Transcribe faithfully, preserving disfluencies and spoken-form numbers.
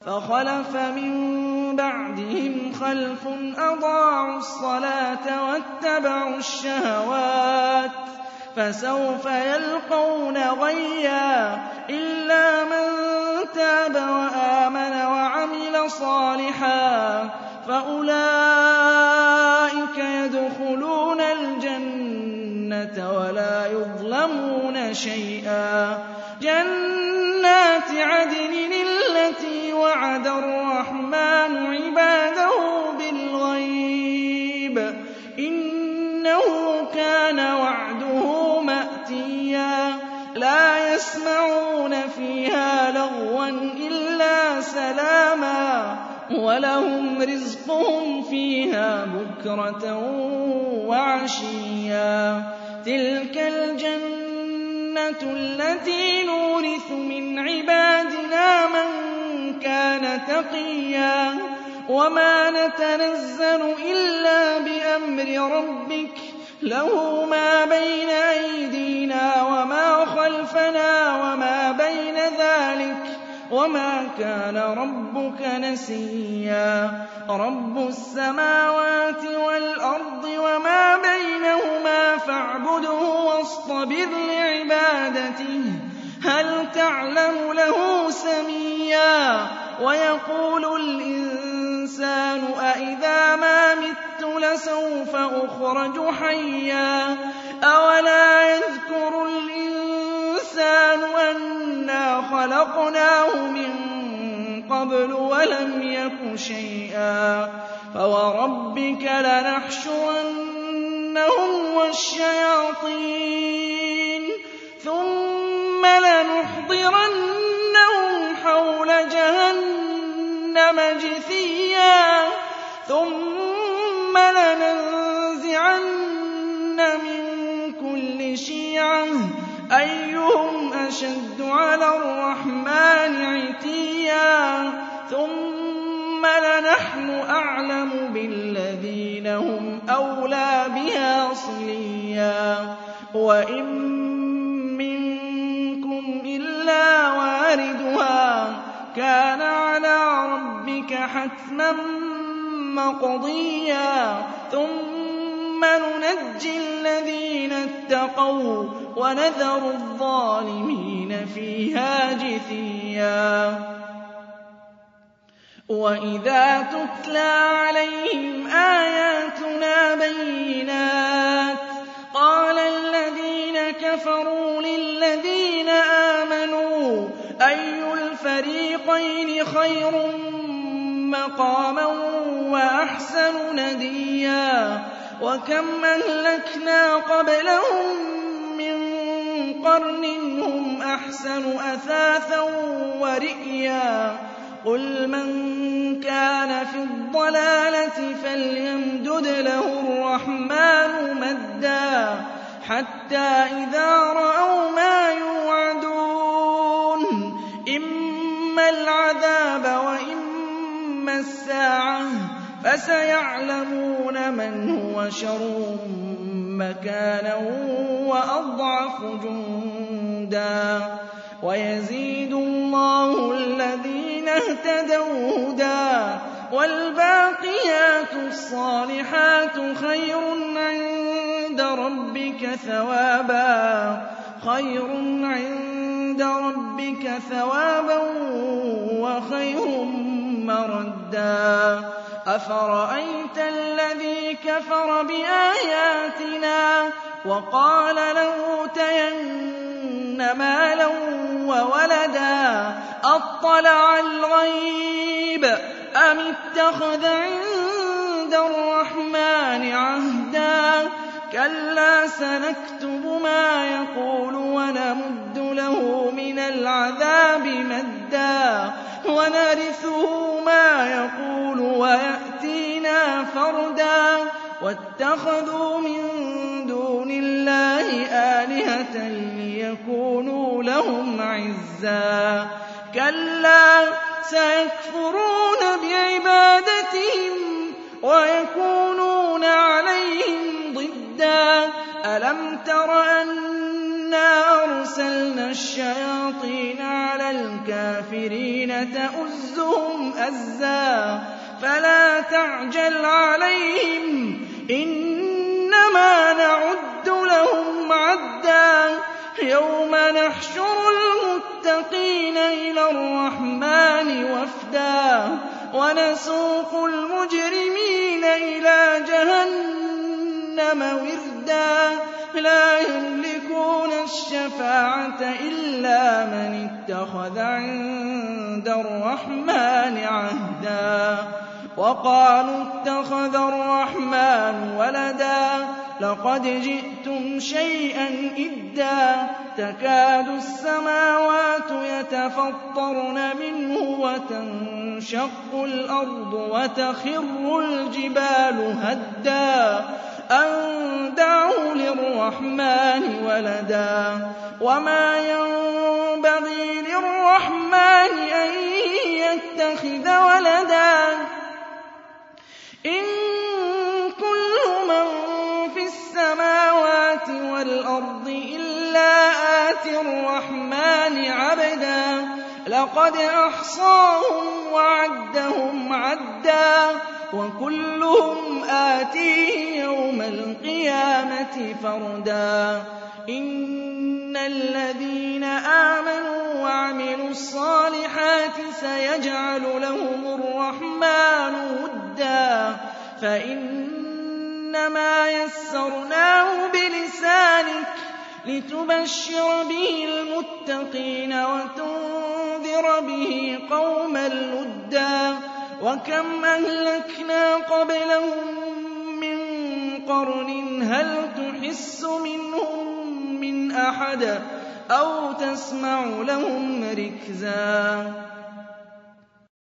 فَخَلَفَ مِن بَعْدِهِمْ خَلْفٌ أَضَاعُوا الصَّلَاةَ وَاتَّبَعُوا الشَّهَوَاتِ فَسَوْفَ يَلْقَوْنَ غَيًّا إِلَّا مَن تَابَ وَآمَنَ وَعَمِلَ صَالِحًا فَأُولَٰئِكَ يَدْخُلُونَ الْجَنَّةَ وَلَا يُظْلَمُونَ شَيْئًا جَنَّاتِ عَدْنٍ الَّتِي وَعَدَ الرَّحْمَٰنُ عِبَادَهُ بِالْغَيْبِ ۚ إِنَّهُ كَانَ وَعْدُهُ مَأْتِيًّا لَّا يَسْمَعُونَ فِيهَا لَغْوًا إِلَّا سَلَامًا وَلَهُمْ رِزْقُهُمْ فِيهَا بُكْرَةً وَعَشِيًّا تِلْكَ الْجَنَّةُ الَّتِي نُورِثُ مِنْ عِبَادِنَا مَن كَانَ تَقِيًّا وَمَا نَتَنَزَّلُ إِلَّا بِأَمْرِ رَبِّكَ لَهُ مَا بَيْنَ أَيْدِينَا وَمَا خَلْفَنَا وَمَا بَيْنَ ذَٰلِكَ وَمَا كَانَ رَبُّكَ نَسِيًّا رَبُّ السَّمَاوَاتِ وَالْأَرْضِ وَمَا بَيْنَهُمَا فَاعْبُدْهُ وَاصْطَبِرْ لِعِبَادَتِهِ هَلْ تَعْلَمُ لَهُ سَمِيًّا وَيَقُولُ الْإِنسَانُ أَإِذَا مَا مِتُّ لَسَوْفَ أُخْرَجُ حَيًّا أَوَلَا يَذْكُرُ الْإِنسَانُ أَنَّا خَلَقْنَاهُ مِن قَبْلُ وَلَمْ يَكُ شَيْئًا فَوَرَبِّكَ لَنَحْشُرَنَّهُمْ وَالشَّيَاطِينَ ثُمَّ لَنُحْضِرَنَّهُمْ حَوْلَ جَهَنَّمَ جِثِيًّا ثُمَّ لَنَنزِعَنَّ مِن كُلِّ شِيعَةٍ أَيُّهُمْ أَشَدُّ عَلَى الرَّحْمَٰنِ عِتِيًّا ثُمَّ لَنَحْنُ أَعْلَمُ بِالَّذِينَ هُمْ أَوْلَىٰ بِهَا صِلِيًّا وَإِن مِّنكُمْ إِلَّا وَارِدُهَا كَانَ عَلَىٰ رَبِّكَ حَتْمًا مَّقْضِيًّا ثُمَّ نُنَجِّي الَّذِينَ اتَّقَوا وَنَذَرُ الظَّالِمِينَ فِيهَا جِثِيًّا وَإِذَا تُتْلَىٰ عَلَيْهِمْ آيَاتُنَا بَيِّنَاتٍ قَالَ الَّذِينَ كَفَرُوا لِلَّذِينَ آمَنُوا أَيُّ الْفَرِيقَيْنِ خَيْرٌ مَّقَامًا وَأَحْسَنُ نَدِيًّا وَكَمْ أَهْلَكْنَا قَبْلَهُم مِّن قَرْنٍ هُمْ أَحْسَنُ أَثَاثًا وَرِئْيًا قُلْ مَن كَانَ فِي الضَّلَالَةِ فَلْيَمْدُدْ لَهُ الرَّحْمَٰنُ مَدًّا حَتَّىٰ إِذَا رَأَوْا مَا يُوعَدُونَ إِمَّا الْعَذَابَ وَإِمَّا السَّاعَةَ فَسَيَعْلَمُونَ مَنْ هُوَ شَرٌّ مَّكَانًا وَأَضْعَفُ جُندًا وَيَزِيدُ اللَّهُ الَّذِينَ اهْتَدَوْا هُدًى وَالْبَاقِيَاتُ الصَّالِحَاتُ خَيْرٌ عِندَ رَبِّكَ ثَوَابًا خَيْرٌ عِندَ رَبِّكَ ثَوَابًا وَخَيْرٌ مَّرَدًّا أَفَرَأَيْتَ الَّذِي كَفَرَ بِآيَاتِنَا وَقَالَ لَأُوتَيَنَّ مَالًا وَوَلَدًا أَطَّلَعَ الْغَيْبَ أَمِ اتَّخَذَ عِندَ الرَّحْمَٰنِ عَهْدًا كَلَّا سَنَكْتُبُ مَا يَقُولُ وَنَمُدُّ لَهُ مِنَ الْعَذَابِ مَدًّا وَنَرِثُهُ مَا يَقُولُ وَيَأْتِينَا فَرْدًا وَاتَّخَذُوا مِن دُونِ اللَّهِ آلِهَةً لِّيَكُونُوا لَهُمْ عِزًّا كَلَّا سَيَكْفُرُونَ بِعِبَادَتِهِمْ وَيَكُونُونَ عَلَيْهِمْ ضِدًّا أَلَمْ تَرَ أَنَّ إِنَّا أَرْسَلْنَا الشَّيَاطِينَ عَلَى الْكَافِرِينَ تَؤُزُّهُمْ أَزًّا فَلَا تَعْجَلْ عَلَيْهِمْ إِنَّمَا نَعُدُّ لَهُمْ عَدًّا يَوْمَ نَحْشُرُ الْمُتَّقِينَ إِلَى الرَّحْمَٰنِ وَفْدًا وَنَسُوقُ الْمُجْرِمِينَ إِلَىٰ جَهَنَّمَ وِرْدًا لَّا يَمْلِكُونَ الشَّفَاعَةَ إِلَّا مَنِ اتَّخَذَ عِندَ الرَّحْمَٰنِ عَهْدًا وَقَالُوا اتَّخَذَ الرَّحْمَٰنُ وَلَدًا لَّقَدْ جِئْتُمْ شَيْئًا إِدًّا تَكَادُ السَّمَاوَاتُ يَتَفَطَّرْنَ مِنْهُ وَتَنشَقُّ الْأَرْضُ وَتَخِرُّ الْجِبَالُ هَدًّا أَن دَعَوْا لِلرَّحْمَٰنِ وَلَدًا وَمَا يَنبَغِي لِلرَّحْمَٰنِ أَن يَتَّخِذَ وَلَدًا إِن كُلُّ مَن فِي السَّمَاوَاتِ وَالْأَرْضِ إِلَّا آتِي الرَّحْمَٰنِ عَبْدًا لَّقَدْ أَحْصَاهُمْ وَعَدَّهُمْ عَدًّا وَكُلُّهُمْ آتِيهِ يَوْمَ الْقِيَامَةِ فَرْدًا إِنَّ الَّذِينَ آمَنُوا وَعَمِلُوا الصَّالِحَاتِ سَيَجْعَلُ لَهُمُ الرَّحْمَٰنُ وُدًّا فَإِنَّمَا يَسَّرْنَاهُ بِلِسَانِكَ لِتُبَشِّرَ بِهِ الْمُتَّقِينَ وَتُنذِرَ بِهِ قَوْمًا لُّدًّا وَكَمْ أَهْلَكْنَا قَبْلَهُم مِّن قَرْنٍ هَلْ تُحِسُّ مِنْهُم مِّنْ أَحَدٍ أَوْ تَسْمَعُ لَهُمْ رِكْزًا